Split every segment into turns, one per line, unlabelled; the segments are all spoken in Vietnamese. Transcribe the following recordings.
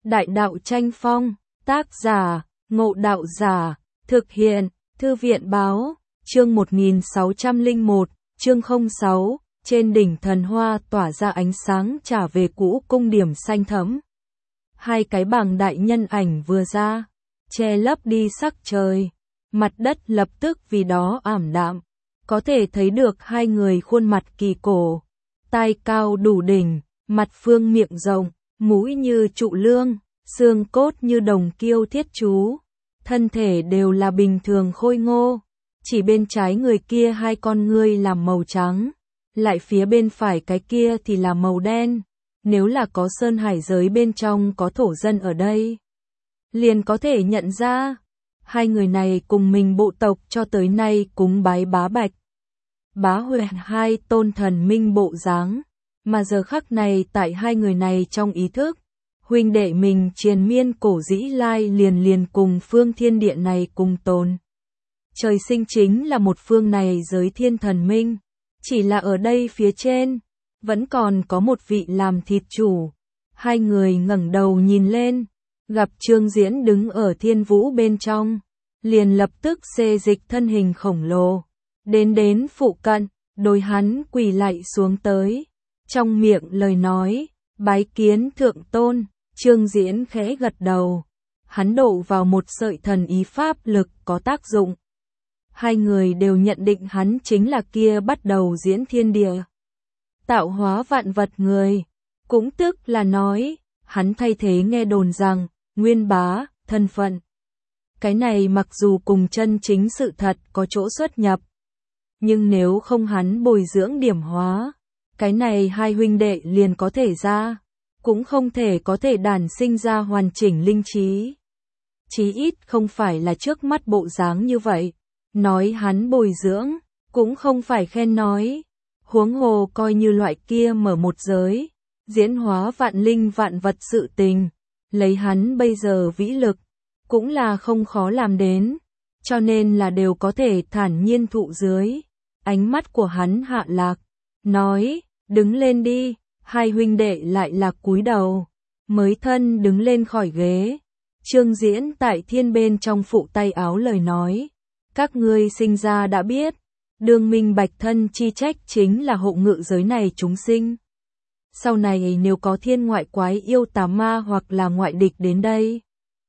Đại đạo tranh phong, tác giả, Ngộ Đạo Giả, thực hiện, Thư viện báo, chương 1601, chương 06, trên đỉnh thần hoa tỏa ra ánh sáng trả về cũ cung điểm xanh thẫm. Hai cái bảng đại nhân ảnh vừa ra, che lấp đi sắc trời, mặt đất lập tức vì đó ảm đạm, có thể thấy được hai người khuôn mặt kỳ cổ, tai cao đủ đỉnh, mặt phương miệng rộng, mũi như trụ lương, xương cốt như đồng kiêu thiết chú, thân thể đều là bình thường khôi ngô, chỉ bên trái người kia hai con ngươi là màu trắng, lại phía bên phải cái kia thì là màu đen, nếu là có sơn hải giới bên trong có thổ dân ở đây, liền có thể nhận ra, hai người này cùng mình bộ tộc cho tới nay cúng bái Bá Bạch, Bá Huyền hai tôn thần minh bộ dáng, mà giờ khắc này tại hai người này trong ý thức, huynh đệ mình triền miên cổ dĩ lai liền cùng phương thiên địa này cùng tồn. Trời sinh chính là một phương này giới thiên thần minh, chỉ là ở đây phía trên, vẫn còn có một vị làm thịt chủ. Hai người ngẩng đầu nhìn lên, gặp Trương Diễn đứng ở thiên vũ bên trong, liền lập tức xê dịch thân hình khổng lồ, đến phụ cận, đối hắn quỳ lạy xuống tới, trong miệng lời nói, bái kiến thượng tôn. Trương Diễn khẽ gật đầu, hắn độ vào một sợi thần ý pháp lực có tác dụng. Hai người đều nhận định hắn chính là kia bắt đầu diễn thiên địa, tạo hóa vạn vật người, cũng tức là nói, hắn thay thế nghe đồn rằng, Nguyên Bá, thân phận. Cái này mặc dù cùng chân chính sự thật có chỗ xuất nhập, nhưng nếu không hắn bồi dưỡng điểm hóa, cái này hai huynh đệ liền có thể ra, cũng không thể có thể đản sinh ra hoàn chỉnh linh trí. Chí ít không phải là trước mắt bộ dáng như vậy, nói hắn bồi dưỡng, cũng không phải khen nói, huống hồ coi như loại kia mở một giới, diễn hóa vạn linh vạn vật sự tình, lấy hắn bây giờ vĩ lực, cũng là không khó làm đến, cho nên là đều có thể thản nhiên thụ dưới. Ánh mắt của hắn hạ lạc, nói, đứng lên đi. Hai huynh đệ lại là cúi đầu, mới thân đứng lên khỏi ghế. Trương Diễn tại thiên bên trong phụ tay áo lời nói, các ngươi sinh ra đã biết, đương minh bạch thân chi trách chính là hộ ngự giới này chúng sinh. Sau này nếu có thiên ngoại quái yêu tà ma hoặc là ngoại địch đến đây,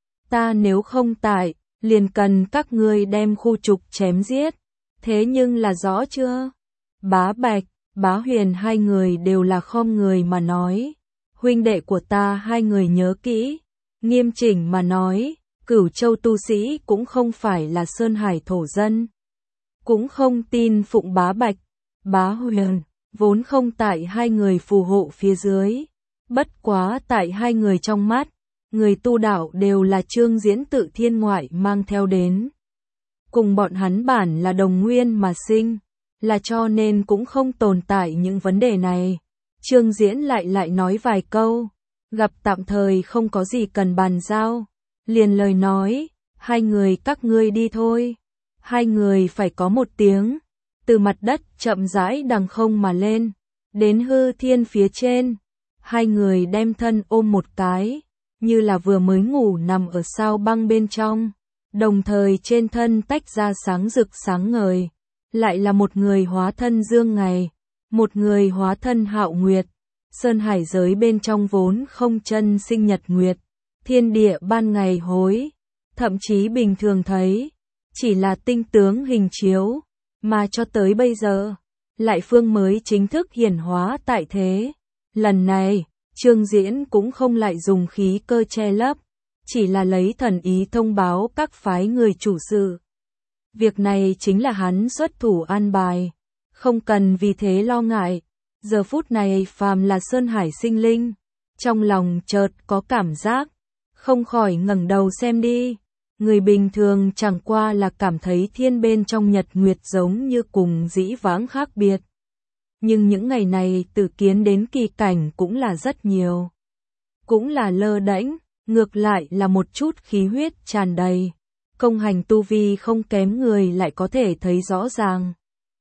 ta nếu không tại, liền cần các ngươi đem khu trục chém giết. Thế nhưng là rõ chưa? Bá Bạch, Bá Huyền hai người đều là khom người mà nói, huynh đệ của ta hai người nhớ kỹ, nghiêm chỉnh mà nói, Cửu Châu tu sĩ cũng không phải là sơn hải thổ dân, cũng không tin phụng Bá Bạch, Bá Huyền, vốn không tại hai người phù hộ phía dưới, bất quá tại hai người trong mắt, người tu đạo đều là Trương Diễn tự thiên ngoại mang theo đến, cùng bọn hắn bản là đồng nguyên mà sinh. Là cho nên cũng không tồn tại những vấn đề này. Trương Diễn lại nói vài câu, gặp tạm thời không có gì cần bàn giao, liền lời nói, hai người các ngươi đi thôi. Hai người phải có một tiếng, từ mặt đất chậm rãi đằng không mà lên, đến hư thiên phía trên. Hai người đem thân ôm một cái, như là vừa mới ngủ nằm ở sao băng bên trong, đồng thời trên thân tách ra sáng rực sáng ngời. Lại là một người hóa thân dương ngày, một người hóa thân hạo nguyệt, sơn hải giới bên trong vốn không chân sinh nhật nguyệt, thiên địa ban ngày hối, thậm chí bình thường thấy, chỉ là tinh tướng hình chiếu, mà cho tới bây giờ, lại phương mới chính thức hiển hóa tại thế. Lần này, Trương Diễn cũng không lại dùng khí cơ che lấp, chỉ là lấy thần ý thông báo các phái người chủ sự. Việc này chính là hắn xuất thủ an bài, không cần vì thế lo ngại. Giờ phút này phàm là sơn hải sinh linh, trong lòng chợt có cảm giác, không khỏi ngẩng đầu xem đi. Người bình thường chẳng qua là cảm thấy thiên bên trong nhật nguyệt giống như cùng dĩ vãng khác biệt. Nhưng những ngày này từ kiến đến kỳ cảnh cũng là rất nhiều. Cũng là lơ đễnh, ngược lại là một chút khí huyết tràn đầy. Công hành tu vi không kém người lại có thể thấy rõ ràng.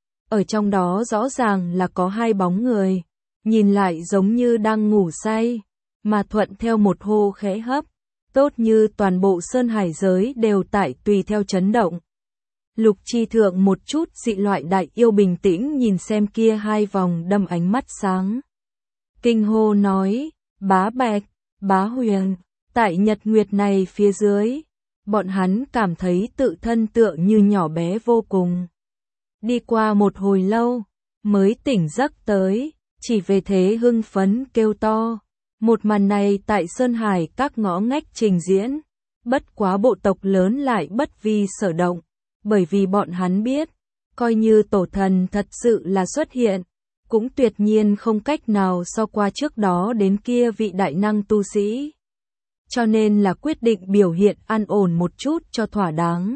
Ở trong đó rõ ràng là có hai bóng người, nhìn lại giống như đang ngủ say, mà thuận theo một hô khẽ hấp, tốt như toàn bộ sơn hải giới đều tại tùy theo chấn động. Lục Chi Thượng một chút dị loại đại yêu bình tĩnh nhìn xem kia hai vòng đâm ánh mắt sáng. Kinh hô nói, Bá Bạch, Bá Huyền, tại nhật nguyệt này phía dưới, bọn hắn cảm thấy tự thân tựa như nhỏ bé vô cùng. Đi qua một hồi lâu, mới tỉnh giấc tới, chỉ về thế hưng phấn kêu to. Một màn này tại Sơn Hải các ngõ ngách trình diễn, bất quá bộ tộc lớn lại bất vi sở động, bởi vì bọn hắn biết, coi như tổ thần thật sự là xuất hiện, cũng tuyệt nhiên không cách nào so qua trước đó đến kia vị đại năng tu sĩ. Cho nên là quyết định biểu hiện an ổn một chút cho thỏa đáng.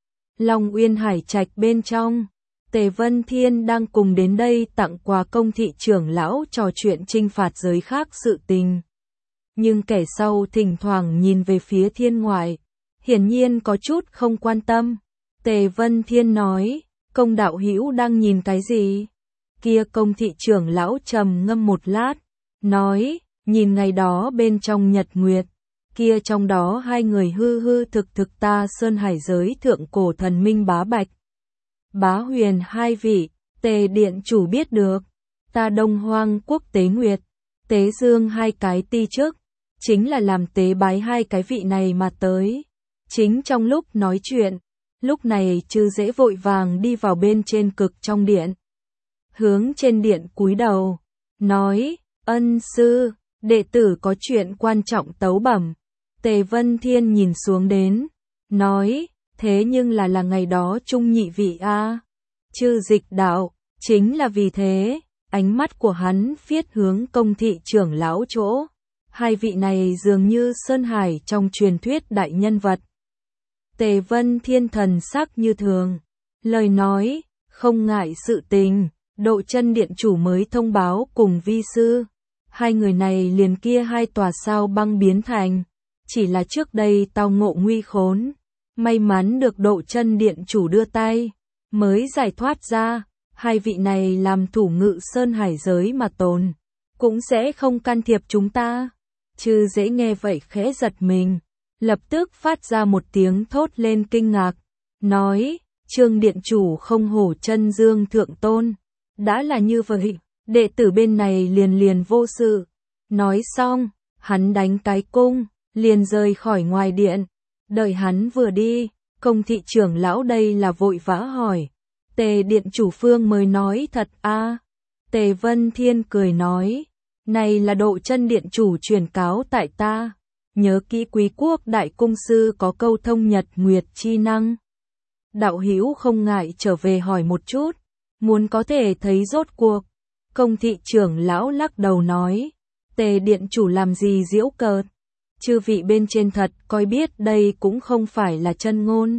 Long Uyên Hải Trạch bên trong, Tề Vân Thiên đang cùng đến đây tặng quà công thị trưởng lão trò chuyện trinh phạt giới khác sự tình. Nhưng kẻ sau thỉnh thoảng nhìn về phía thiên ngoại, hiển nhiên có chút không quan tâm. Tề Vân Thiên nói, công đạo hữu đang nhìn cái gì? Kia công thị trưởng lão trầm ngâm một lát, nói, nhìn ngày đó bên trong nhật nguyệt, kia trong đó hai người hư hư thực thực ta Sơn Hải giới thượng cổ thần minh Bá Bạch, Bá Huyền hai vị, Tề điện chủ biết được, ta Đông Hoang quốc tế nguyệt, tế dương hai cái ti trước, chính là làm tế bái hai cái vị này mà tới. Chính trong lúc nói chuyện, lúc này Chư Dễ vội vàng đi vào bên trên cực trong điện. Hướng trên điện cúi đầu, nói, ân sư, đệ tử có chuyện quan trọng tấu bẩm. Tề Vân Thiên nhìn xuống đến, nói, thế nhưng là ngày đó trung nhị vị a. Chư Dịch đạo, chính là vì thế, ánh mắt của hắn phiết hướng công thị trưởng lão chỗ. Hai vị này dường như Sơn Hải trong truyền thuyết đại nhân vật. Tề Vân Thiên thần sắc như thường, lời nói, không ngại sự tình, Độ Chân điện chủ mới thông báo cùng vi sư. Hai người này liền kia hai tòa sao băng biến thành, chỉ là trước đây tao ngộ nguy khốn, may mắn được Độ Chân điện chủ đưa tay, mới giải thoát ra. Hai vị này làm thủ ngự Sơn Hải giới mà tồn, cũng sẽ không can thiệp chúng ta. Chư Dễ nghe vậy khẽ giật mình, lập tức phát ra một tiếng thốt lên kinh ngạc, nói, Trương điện chủ không hổ chân dương thượng tôn, đã là như vậy, đệ tử bên này liền vô sự. Nói xong, hắn đánh cái cung, liền rời khỏi ngoài điện. Đợi hắn vừa đi, công thị trưởng lão đây là vội vã hỏi, Tề điện chủ phương mới nói thật a? Tề Vân Thiên cười nói, này là Độ Chân điện chủ truyền cáo tại ta, nhớ kỹ Quý quốc đại cung sư có câu thông nhật nguyệt chi năng. Đạo hữu không ngại trở về hỏi một chút, muốn có thể thấy rốt cuộc. Công thị trưởng lão lắc đầu nói, Tề điện chủ làm gì giễu cợt, chư vị bên trên thật coi biết đây cũng không phải là chân ngôn.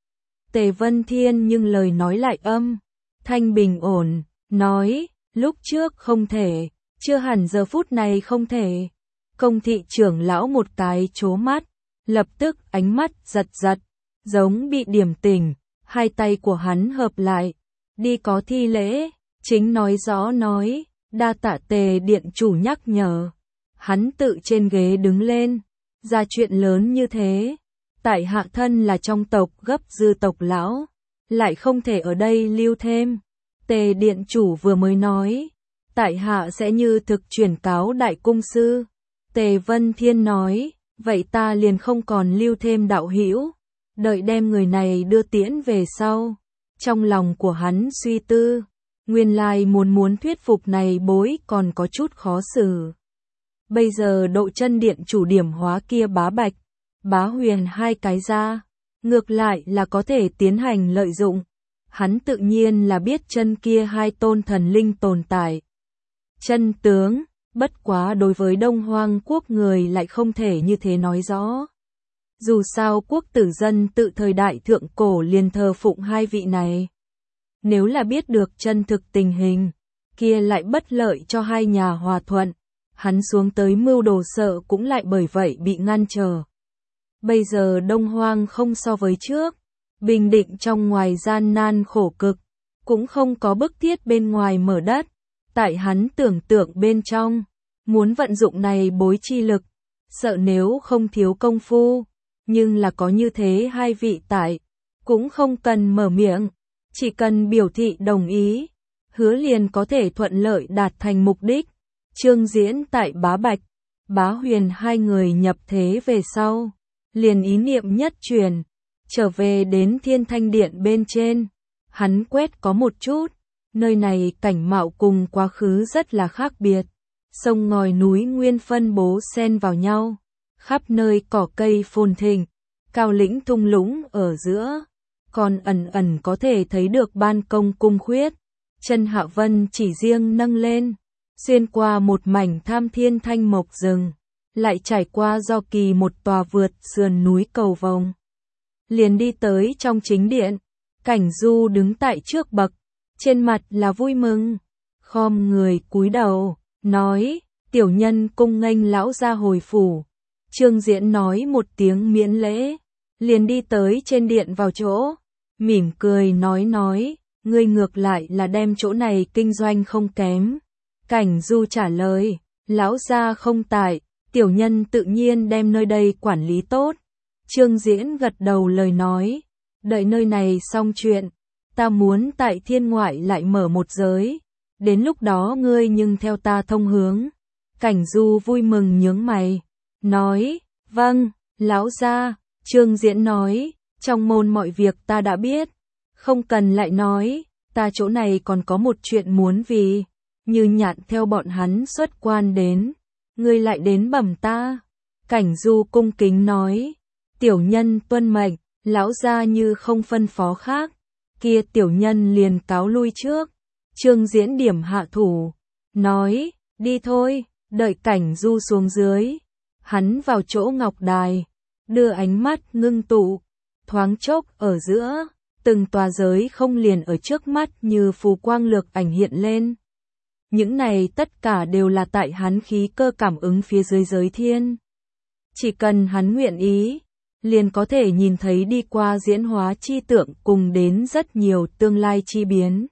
Tề Vân Thiên nhưng lời nói lại âm thanh bình ổn, nói, lúc trước không thể, chưa hẳn giờ phút này không thể. Công thị trưởng lão một cái chố mắt, lập tức ánh mắt giật giật, giống bị điểm tỉnh, hai tay của hắn hợp lại, đi có thi lễ, chính nói rõ nói, đa tạ Tề điện chủ nhắc nhở. Hắn tự trên ghế đứng lên, ra chuyện lớn như thế, tại hạ thân là trong tộc gấp dư tộc lão, lại không thể ở đây lưu thêm. Tề điện chủ vừa mới nói, tại hạ sẽ như thực chuyển cáo đại cung sư. Tề Vân Thiên nói, vậy ta liền không còn lưu thêm đạo hữu, đợi đem người này đưa tiễn về sau. Trong lòng của hắn suy tư, nguyên lai muốn thuyết phục này bối còn có chút khó xử. Bây giờ Độ Chân điện chủ điểm hóa kia Bá Bạch, Bá Huyền hai cái ra, ngược lại là có thể tiến hành lợi dụng. Hắn tự nhiên là biết chân kia hai tôn thần linh tồn tại. Chân tướng, bất quá đối với Đông Hoang quốc người lại không thể như thế nói rõ. Dù sao quốc tử dân tự thời đại thượng cổ liền thờ phụng hai vị này. Nếu là biết được chân thực tình hình, kia lại bất lợi cho hai nhà hòa thuận. Hắn xuống tới mưu đồ sợ cũng lại bởi vậy bị ngăn trở. Bây giờ Đông Hoang không so với trước, bình định trong ngoài gian nan khổ cực, cũng không có bức thiết bên ngoài mở đất. Tại hắn tưởng tượng bên trong, muốn vận dụng này bối chi lực, sợ nếu không thiếu công phu, nhưng là có như thế hai vị tại, cũng không cần mở miệng, chỉ cần biểu thị đồng ý, hứa liền có thể thuận lợi đạt thành mục đích. Chương Diễn tại Bá Bạch, Bá Huyền hai người nhập thế về sau, liền ý niệm nhất chuyển, trở về đến Thiên Thanh Điện bên trên, hắn quét có một chút, nơi này cảnh mạo cùng quá khứ rất là khác biệt, sông ngòi núi nguyên phân bố xen vào nhau, khắp nơi cỏ cây phồn thịnh, cao lĩnh thung lũng ở giữa, còn ẩn ẩn có thể thấy được ban công cung khuyết, chân Hạ Vân chỉ riêng nâng lên, xuyên qua một mảnh tham thiên thanh mộc rừng, lại trải qua do kỳ một tòa vượt sườn núi cầu vồng, liền đi tới trong chính điện. Cảnh Du đứng tại trước bậc, trên mặt là vui mừng, khom người cúi đầu, nói, tiểu nhân cung nghênh lão gia hồi phủ. Trương Diễn nói một tiếng miễn lễ, liền đi tới trên điện vào chỗ, mỉm cười nói, ngươi ngược lại là đem chỗ này kinh doanh không kém. Cảnh Du trả lời, lão gia không tại, tiểu nhân tự nhiên đem nơi đây quản lý tốt. Trương Diễn gật đầu lời nói, đợi nơi này xong chuyện, ta muốn tại thiên ngoại lại mở một giới, đến lúc đó ngươi nhưng theo ta thông hướng. Cảnh Du vui mừng nhướng mày, nói, vâng, lão gia. Trương Diễn nói, trong môn mọi việc ta đã biết, không cần lại nói, ta chỗ này còn có một chuyện muốn vì, Như Nhạn theo bọn hắn xuất quan đến, ngươi lại đến bẩm ta. Cảnh Du cung kính nói, tiểu nhân tuân mệnh, lão gia như không phân phó khác, kia tiểu nhân liền cáo lui trước. Trương Diễn điểm hạ thủ, nói, đi thôi, đợi Cảnh Du xuống dưới, hắn vào chỗ ngọc đài, đưa ánh mắt ngưng tụ, thoáng chốc ở giữa, từng tòa giới không liền ở trước mắt như phù quang lược ảnh hiện lên. Những này tất cả đều là tại hắn khí cơ cảm ứng phía dưới giới thiên. Chỉ cần hắn nguyện ý, liền có thể nhìn thấy đi qua diễn hóa chi tượng cùng đến rất nhiều tương lai chi biến.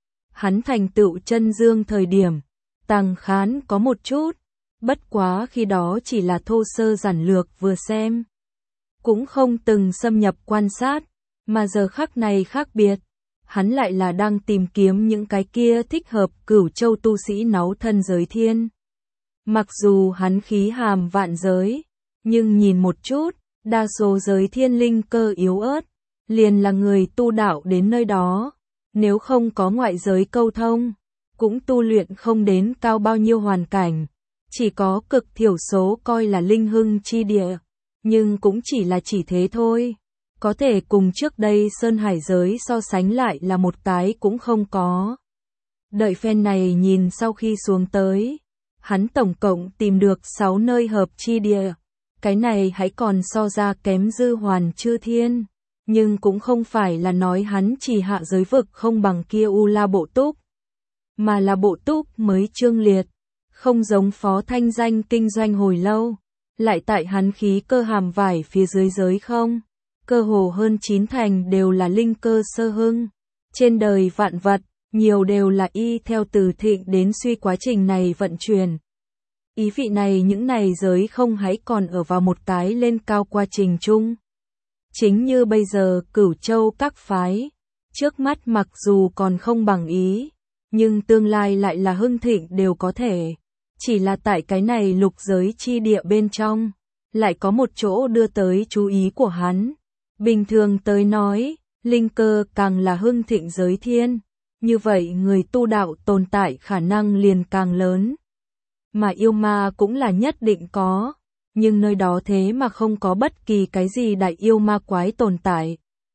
Hắn thành tựu chân dương thời điểm, Tàng Khán có một chút, bất quá khi đó chỉ là thô sơ giản lược vừa xem, cũng không từng xâm nhập quan sát, mà giờ khắc này khác biệt, hắn lại là đang tìm kiếm những cái kia thích hợp Cửu Châu tu sĩ náu thân giới thiên. Mặc dù hắn khí hàm vạn giới, nhưng nhìn một chút, đa số giới thiên linh cơ yếu ớt, liền là người tu đạo đến nơi đó, nếu không có ngoại giới câu thông, cũng tu luyện không đến cao bao nhiêu hoàn cảnh, chỉ có cực thiểu số coi là linh hưng chi địa, nhưng cũng chỉ là chỉ thế thôi, có thể cùng trước đây Sơn Hải giới so sánh lại là một cái cũng không có. Đợi phen này nhìn sau khi xuống tới, hắn tổng cộng tìm được 6 nơi hợp chi địa, cái này hãy còn so ra kém Dư Hoàn Chư Thiên, nhưng cũng không phải là nói hắn chỉ hạ giới vực không bằng kia U La Bộ Túc, mà là Bộ Túc mới trương liệt, không giống Phó Thanh Danh kinh doanh hồi lâu, lại tại hắn khí cơ hàm vải phía dưới giới không, cơ hồ hơn 9 thành đều là linh cơ sơ hưng, trên đời vạn vật, nhiều đều là y theo từ thịnh đến suy quá trình này vận chuyển. Ý vị này những này giới không hãy còn ở vào một cái lên cao quá trình chung. Chính như bây giờ Cửu Châu các phái, trước mắt mặc dù còn không bằng ý, nhưng tương lai lại là hưng thịnh đều có thể. Chỉ là tại cái này lục giới chi địa bên trong, lại có một chỗ đưa tới chú ý của hắn. Bình thường tới nói, linh cơ càng là hưng thịnh giới thiên, như vậy người tu đạo tồn tại khả năng liền càng lớn. Mà yêu ma cũng là nhất định có, nhưng nơi đó thế mà không có bất kỳ cái gì đại yêu ma quái tồn tại.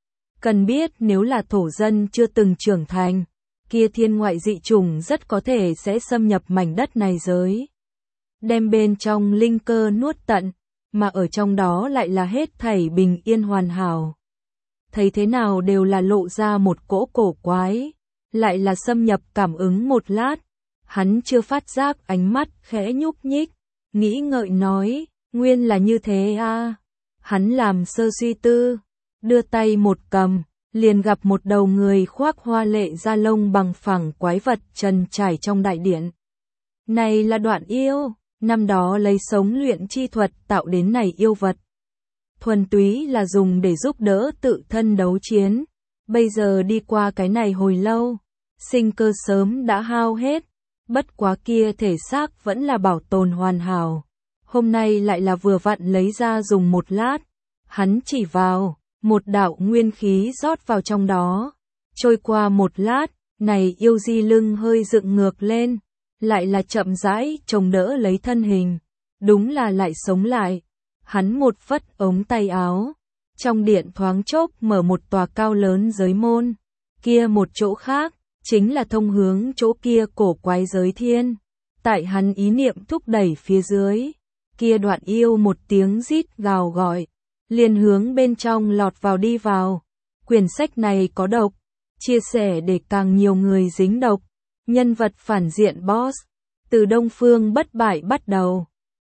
Cần biết nếu là thổ dân chưa từng trưởng thành, kia thiên ngoại dị chủng rất có thể sẽ xâm nhập mảnh đất này giới, đem bên trong linh cơ nuốt tận, mà ở trong đó lại là hết thảy bình yên hoàn hảo. Thấy thế nào đều là lộ ra một cỗ cổ quái, lại là xâm nhập cảm ứng một lát, hắn chưa phát giác ánh mắt khẽ nhúc nhích, nghĩ ngợi nói, nguyên là như thế a. Hắn làm sơ suy tư, đưa tay một cầm, liền gặp một đầu người khoác hoa lệ da lông bằng phẳng quái vật trần trải trong đại điện. Này là Đoạn Yêu, Năm đó lấy sống luyện chi thuật tạo đến này yêu vật. Thuần túy là dùng để giúp đỡ tự thân đấu chiến. Bây giờ đi qua cái này hồi lâu, sinh cơ sớm đã hao hết. Bất quá kia thể xác vẫn là bảo tồn hoàn hảo. Hôm nay lại là vừa vặn lấy ra dùng một lát. Hắn chỉ vào, một đạo nguyên khí rót vào trong đó. Trôi qua một lát, này yêu di lưng hơi dựng ngược lên. Lại là chậm rãi chống đỡ lấy thân hình. Đúng là lại sống lại. Hắn một phất ống tay áo. Trong điện thoáng chốc mở một tòa cao lớn giới môn. Kia một chỗ khác, chính là thông hướng chỗ kia cổ quái giới thiên. Tại hắn ý niệm thúc đẩy phía dưới. Kia đoạn yêu một tiếng rít gào gọi. Liền hướng bên trong lọt vào đi vào. Quyển sách này có độc. Chia sẻ để càng nhiều người dính độc. Nhân vật phản diện boss. Từ Đông Phương bất bại bắt đầu.